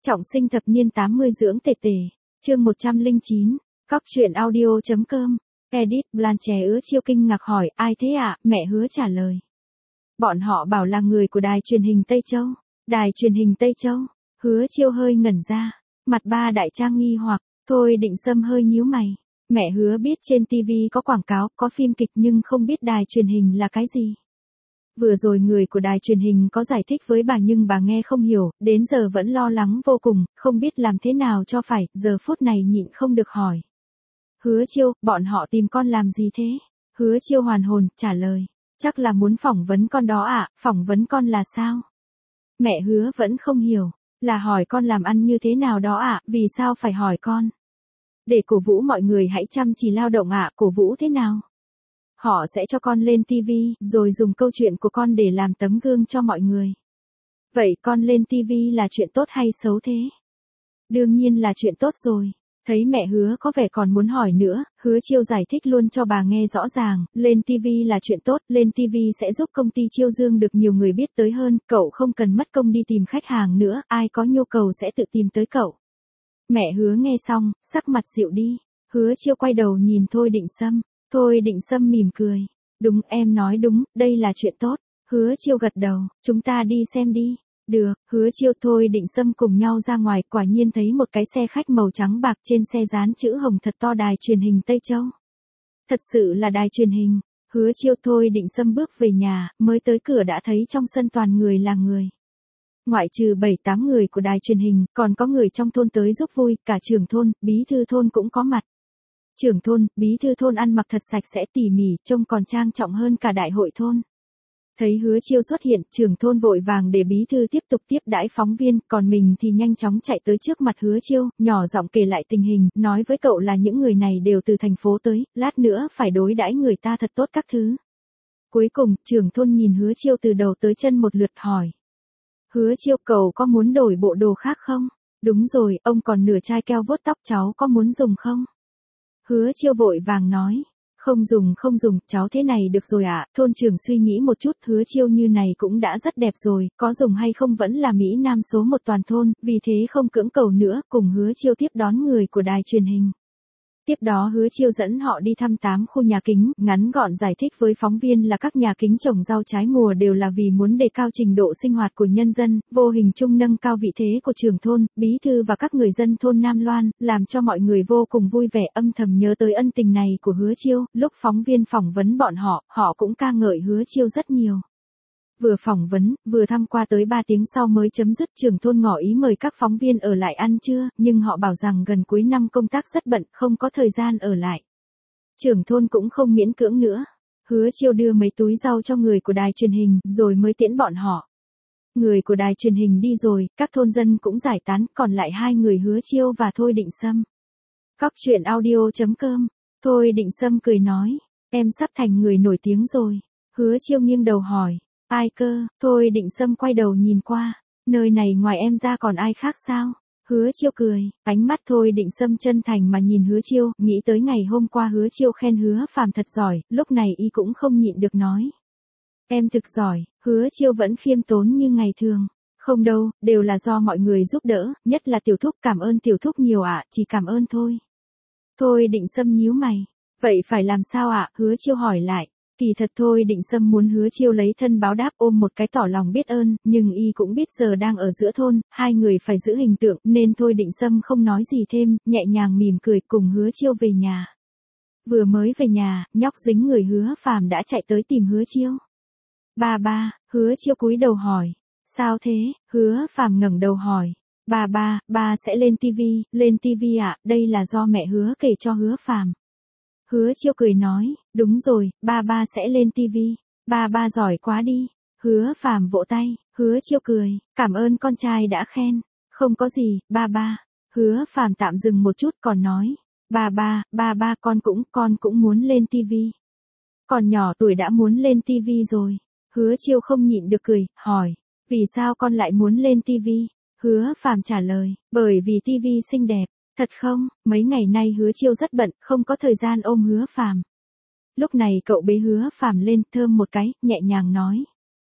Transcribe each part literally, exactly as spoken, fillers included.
Trọng sinh thập niên tám mươi dưỡng tề tề, chương một trăm lẻ chín, Cóc truyện audio.com, edit Blanche Hứa Chiêu kinh ngạc hỏi, ai thế ạ, mẹ Hứa trả lời. Bọn họ bảo là người của đài truyền hình Tây Châu, đài truyền hình Tây Châu, Hứa Chiêu hơi ngẩn ra, mặt ba đại trang nghi hoặc, Thôi Định Sâm hơi nhíu mày, mẹ Hứa biết trên ti vi có quảng cáo, có phim kịch nhưng không biết đài truyền hình là cái gì. Vừa rồi người của đài truyền hình có giải thích với bà nhưng bà nghe không hiểu, đến giờ vẫn lo lắng vô cùng, không biết làm thế nào cho phải, giờ phút này nhịn không được hỏi. Hứa Chiêu, bọn họ tìm con làm gì thế? Hứa Chiêu hoàn hồn, trả lời, chắc là muốn phỏng vấn con đó ạ, à, phỏng vấn con là sao? Mẹ Hứa vẫn không hiểu, là hỏi con làm ăn như thế nào đó ạ, à, vì sao phải hỏi con? Để cổ vũ mọi người hãy chăm chỉ lao động ạ, à, cổ vũ thế nào? Họ sẽ cho con lên ti vi, rồi dùng câu chuyện của con để làm tấm gương cho mọi người. Vậy con lên ti vi là chuyện tốt hay xấu thế? Đương nhiên là chuyện tốt rồi. Thấy mẹ Hứa có vẻ còn muốn hỏi nữa, Hứa Chiêu giải thích luôn cho bà nghe rõ ràng, lên ti vi là chuyện tốt, lên ti vi sẽ giúp công ty Chiêu Dương được nhiều người biết tới hơn, cậu không cần mất công đi tìm khách hàng nữa, ai có nhu cầu sẽ tự tìm tới cậu. Mẹ Hứa nghe xong, sắc mặt dịu đi, Hứa Chiêu quay đầu nhìn Thôi Định Sâm. Thôi Định Sâm mỉm cười. Đúng, em nói đúng, đây là chuyện tốt. Hứa Chiêu gật đầu, chúng ta đi xem đi. Được, Hứa Chiêu Thôi Định Sâm cùng nhau ra ngoài, quả nhiên thấy một cái xe khách màu trắng bạc, trên xe dán chữ hồng thật to đài truyền hình Tây Châu. Thật sự là đài truyền hình. Hứa Chiêu Thôi Định Sâm bước về nhà, mới tới cửa đã thấy trong sân toàn người là người. Ngoại trừ bảy tám người của đài truyền hình, còn có người trong thôn tới giúp vui, cả trưởng thôn, bí thư thôn cũng có mặt. Trưởng thôn, bí thư thôn ăn mặc thật sạch sẽ tỉ mỉ, trông còn trang trọng hơn cả đại hội thôn. Thấy Hứa Chiêu xuất hiện, trưởng thôn vội vàng để bí thư tiếp tục tiếp đãi phóng viên, còn mình thì nhanh chóng chạy tới trước mặt Hứa Chiêu, nhỏ giọng kể lại tình hình, nói với cậu là những người này đều từ thành phố tới, lát nữa phải đối đãi người ta thật tốt các thứ. Cuối cùng, trưởng thôn nhìn Hứa Chiêu từ đầu tới chân một lượt hỏi. Hứa Chiêu, cậu có muốn đổi bộ đồ khác không? Đúng rồi, ông còn nửa chai keo vuốt tóc, cháu có muốn dùng không? Hứa Chiêu vội vàng nói, không dùng không dùng, cháu thế này được rồi ạ, à. Thôn trưởng suy nghĩ một chút, Hứa Chiêu như này cũng đã rất đẹp rồi, có dùng hay không vẫn là Mỹ Nam số một toàn thôn, vì thế không cưỡng cầu nữa, cùng Hứa Chiêu tiếp đón người của đài truyền hình. Tiếp đó Hứa Chiêu dẫn họ đi thăm tám khu nhà kính, ngắn gọn giải thích với phóng viên là các nhà kính trồng rau trái mùa đều là vì muốn đề cao trình độ sinh hoạt của nhân dân, vô hình chung nâng cao vị thế của trưởng thôn, bí thư và các người dân thôn Nam Loan, làm cho mọi người vô cùng vui vẻ, âm thầm nhớ tới ân tình này của Hứa Chiêu. Lúc phóng viên phỏng vấn bọn họ, họ cũng ca ngợi Hứa Chiêu rất nhiều. Vừa phỏng vấn, vừa thăm qua tới ba tiếng sau mới chấm dứt, trưởng thôn ngỏ ý mời các phóng viên ở lại ăn trưa, nhưng họ bảo rằng gần cuối năm công tác rất bận, không có thời gian ở lại. Trưởng thôn cũng không miễn cưỡng nữa. Hứa Chiêu đưa mấy túi rau cho người của đài truyền hình, rồi mới tiễn bọn họ. Người của đài truyền hình đi rồi, các thôn dân cũng giải tán, còn lại hai người Hứa Chiêu và Thôi Định Sâm. Cóc truyện audio.com, Thôi Định Sâm cười nói, em sắp thành người nổi tiếng rồi. Hứa Chiêu nghiêng đầu hỏi. Ai cơ? Thôi Định Sâm quay đầu nhìn qua, nơi này ngoài em ra còn ai khác sao? Hứa Chiêu cười, ánh mắt Thôi Định Sâm chân thành mà nhìn Hứa Chiêu, nghĩ tới ngày hôm qua Hứa Chiêu khen Hứa Phàm thật giỏi, lúc này y cũng không nhịn được nói. Em thực giỏi. Hứa Chiêu vẫn khiêm tốn như ngày thường. Không đâu, đều là do mọi người giúp đỡ, nhất là Tiểu Thúc, cảm ơn Tiểu Thúc nhiều ạ, à, chỉ cảm ơn thôi. Thôi Định Sâm nhíu mày, vậy phải làm sao ạ? À? Hứa Chiêu hỏi lại. Kỳ thật Thôi Định Sâm muốn Hứa Chiêu lấy thân báo đáp, ôm một cái tỏ lòng biết ơn, nhưng y cũng biết giờ đang ở giữa thôn, hai người phải giữ hình tượng, nên Thôi Định Sâm không nói gì thêm, nhẹ nhàng mỉm cười cùng Hứa Chiêu về nhà. Vừa mới về nhà, nhóc dính người Hứa Phàm đã chạy tới tìm Hứa Chiêu. Ba ba, Hứa Chiêu cúi đầu hỏi. Sao thế? Hứa Phàm ngẩng đầu hỏi. Ba ba, ba sẽ lên ti vi, lên ti vi ạ, à, đây là do mẹ Hứa kể cho Hứa Phàm. Hứa Chiêu cười nói, đúng rồi, ba ba sẽ lên ti vi, ba ba giỏi quá đi. Hứa Phàm vỗ tay, Hứa Chiêu cười, cảm ơn con trai đã khen, không có gì, ba ba. Hứa Phàm tạm dừng một chút còn nói, ba ba, ba ba con cũng, con cũng muốn lên ti vi. Còn nhỏ tuổi đã muốn lên ti vi rồi. Hứa Chiêu không nhịn được cười, hỏi, vì sao con lại muốn lên ti vi? Hứa Phàm trả lời, bởi vì ti vi xinh đẹp. Thật không, mấy ngày nay Hứa Chiêu rất bận, không có thời gian ôm Hứa Phàm. Lúc này cậu bế Hứa Phàm lên, thơm một cái, nhẹ nhàng nói.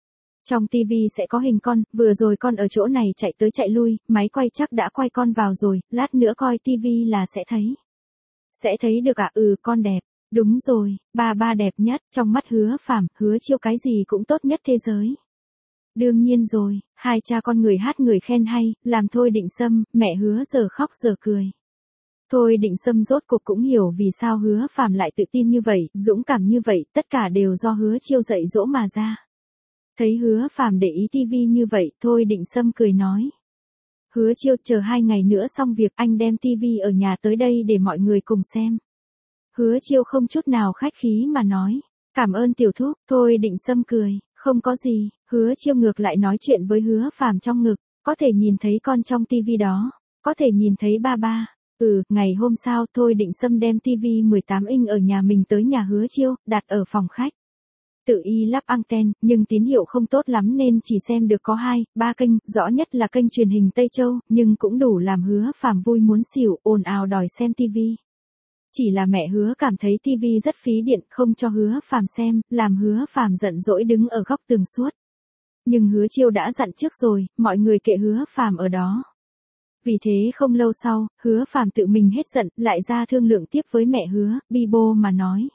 Trong tivi sẽ có hình con, vừa rồi con ở chỗ này chạy tới chạy lui, máy quay chắc đã quay con vào rồi, lát nữa coi tivi là sẽ thấy. Sẽ thấy được ạ, à? Ừ, con đẹp. Đúng rồi, ba ba đẹp nhất, trong mắt Hứa Phàm, Hứa Chiêu cái gì cũng tốt nhất thế giới. Đương nhiên rồi, hai cha con người hát người khen hay, làm Thôi Định Sâm, mẹ Hứa giờ khóc giờ cười. Thôi Định Sâm rốt cuộc cũng hiểu vì sao Hứa Phàm lại tự tin như vậy, dũng cảm như vậy, tất cả đều do Hứa Chiêu dạy dỗ mà ra. Thấy Hứa Phàm để ý tivi như vậy, Thôi Định Sâm cười nói. Hứa Chiêu, chờ hai ngày nữa xong việc anh đem tivi ở nhà tới đây để mọi người cùng xem. Hứa Chiêu không chút nào khách khí mà nói. Cảm ơn tiểu thúc. Thôi Định Sâm cười. Không có gì. Hứa Chiêu ngược lại nói chuyện với Hứa Phàm trong ngực. Có thể nhìn thấy con trong tivi đó. Có thể nhìn thấy ba ba. Ừ, ngày hôm sau Thôi Định Sâm đem tivi mười tám inch ở nhà mình tới nhà Hứa Chiêu, đặt ở phòng khách. Tự y lắp anten, nhưng tín hiệu không tốt lắm nên chỉ xem được có hai, ba kênh, rõ nhất là kênh truyền hình Tây Châu, nhưng cũng đủ làm Hứa Phàm vui muốn xỉu, ồn ào đòi xem tivi. Chỉ là mẹ Hứa cảm thấy tivi rất phí điện, không cho Hứa Phàm xem, làm Hứa Phàm giận dỗi đứng ở góc tường suốt. Nhưng Hứa Chiêu đã dặn trước rồi, mọi người kệ Hứa Phàm ở đó. Vì thế không lâu sau, Hứa Phàm tự mình hết giận, lại ra thương lượng tiếp với mẹ Hứa, bi bô mà nói.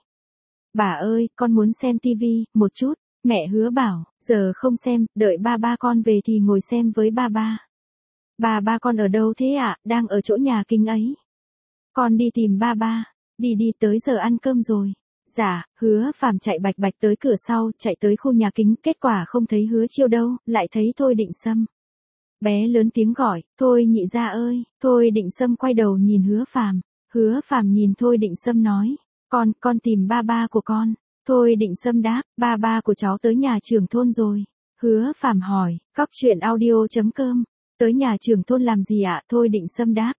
Bà ơi, con muốn xem tivi, một chút. Mẹ Hứa bảo, giờ không xem, đợi ba ba con về thì ngồi xem với ba ba. Ba ba con ở đâu thế ạ? À? Đang ở chỗ nhà Kinh ấy. Con đi tìm ba ba. Đi đi, tới giờ ăn cơm rồi. Dạ, Hứa Phàm chạy bạch bạch tới cửa sau, chạy tới khu nhà Kính, kết quả không thấy Hứa Chiêu đâu, lại thấy Thôi Định Sâm. Bé lớn tiếng gọi, Thôi nhị gia ơi. Thôi Định Sâm quay đầu nhìn Hứa Phàm. Hứa Phàm nhìn Thôi Định Sâm nói. Con, con tìm ba ba của con. Thôi Định Sâm đáp, ba ba của cháu tới nhà trưởng thôn rồi. Hứa Phàm hỏi, cóc truyện audio chấm com, tới nhà trưởng thôn làm gì ạ? À? Thôi Định Sâm đáp.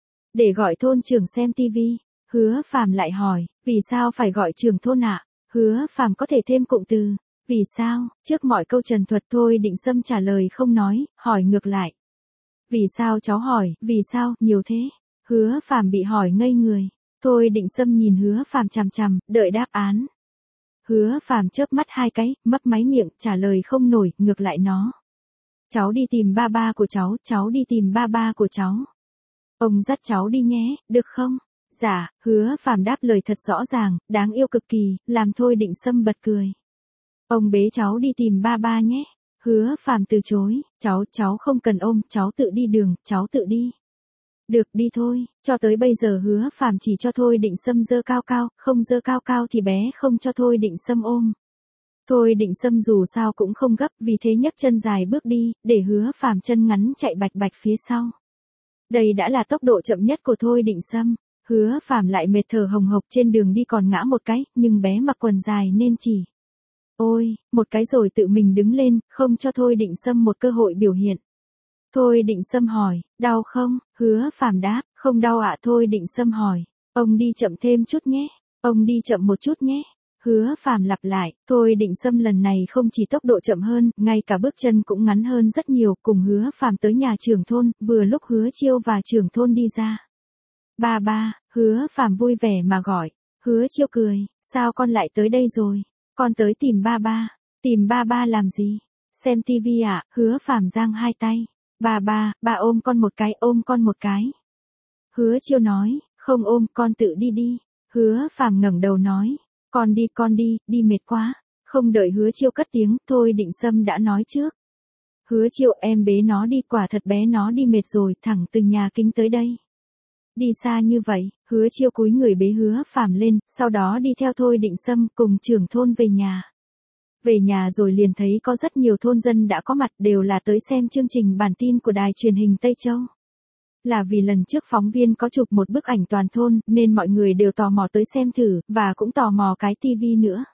Để gọi thôn trưởng xem tivi. Hứa Phàm lại hỏi, vì sao phải gọi trưởng thôn ạ? À? Hứa Phàm có thể thêm cụm từ. Vì sao? Trước mọi câu trần thuật Thôi Định Sâm trả lời không nói, hỏi ngược lại. Vì sao cháu hỏi, vì sao, nhiều thế? Hứa Phàm bị hỏi ngây người. Thôi Định Sâm nhìn Hứa Phàm chằm chằm, đợi đáp án. Hứa Phàm chớp mắt hai cái, mấp máy miệng, trả lời không nổi, ngược lại nó. Cháu đi tìm ba ba của cháu, cháu đi tìm ba ba của cháu. Ông dắt cháu đi nhé, được không? Dạ, Hứa Phàm đáp lời thật rõ ràng, đáng yêu cực kỳ, làm Thôi Định Sâm bật cười. Ông bế cháu đi tìm ba ba nhé. Hứa Phàm từ chối, cháu, cháu không cần ôm, cháu tự đi đường, cháu tự đi. Được, đi thôi. Cho tới bây giờ Hứa Phàm chỉ cho Thôi Định Sâm giơ cao cao, không giơ cao cao thì bé không cho Thôi Định Sâm ôm. Thôi Định Sâm dù sao cũng không gấp, vì thế nhấc chân dài bước đi, để Hứa Phàm chân ngắn chạy bạch bạch phía sau. Đây đã là tốc độ chậm nhất của Thôi Định Sâm. Hứa Phàm lại mệt thở hồng hộc trên đường đi còn ngã một cái, nhưng bé mặc quần dài nên chỉ. Ôi, một cái rồi tự mình đứng lên, không cho Thôi Định Sâm một cơ hội biểu hiện. Thôi Định Sâm hỏi, đau không? Hứa Phàm đáp, không đau ạ. À? Thôi Định Sâm hỏi, ông đi chậm thêm chút nhé. Ông đi chậm một chút nhé. Hứa Phàm lặp lại, Thôi Định Sâm lần này không chỉ tốc độ chậm hơn, ngay cả bước chân cũng ngắn hơn rất nhiều, cùng Hứa Phàm tới nhà trưởng thôn, vừa lúc Hứa Chiêu và trưởng thôn đi ra. Ba ba, Hứa Phàm vui vẻ mà gọi. Hứa Chiêu cười, sao con lại tới đây rồi? Con tới tìm ba ba. Tìm ba ba làm gì? Xem tivi ạ. À? Hứa Phàm giang hai tay. Ba ba, ba ôm con một cái, ôm con một cái. Hứa Chiêu nói, không ôm, con tự đi đi. Hứa Phàm ngẩng đầu nói, con đi, con đi, đi mệt quá. Không đợi Hứa Chiêu cất tiếng, Thôi Định Sâm đã nói trước. Hứa Chiêu, em bế nó đi, quả thật bé nó đi mệt rồi, thẳng từ nhà Kính tới đây. Đi xa như vậy, Hứa Chiêu cúi người bế Hứa Phàm lên, sau đó đi theo Thôi Định Sâm cùng trưởng thôn về nhà. Về nhà rồi liền thấy có rất nhiều thôn dân đã có mặt, đều là tới xem chương trình bản tin của đài truyền hình Tây Châu. Là vì lần trước phóng viên có chụp một bức ảnh toàn thôn, nên mọi người đều tò mò tới xem thử, và cũng tò mò cái tivi nữa.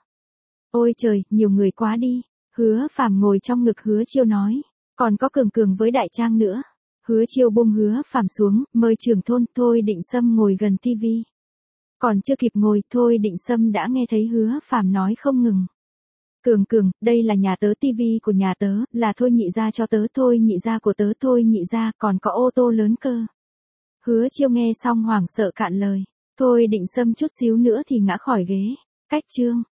Ôi trời, nhiều người quá đi. Hứa Phàm ngồi trong ngực Hứa Chiêu nói, còn có Cường Cường với Đại Trang nữa. Hứa Chiêu buông Hứa Phàm xuống, mời trưởng thôn. Thôi Định Sâm ngồi gần tivi. Còn chưa kịp ngồi, Thôi Định Sâm đã nghe thấy Hứa Phàm nói không ngừng. Cường Cường, đây là nhà tớ, tivi của nhà tớ, là Thôi nhị gia cho tớ, Thôi nhị gia của tớ, Thôi nhị gia, còn có ô tô lớn cơ. Hứa Chiêu nghe xong hoảng sợ cạn lời. Thôi Định Sâm chút xíu nữa thì ngã khỏi ghế. Cách chương.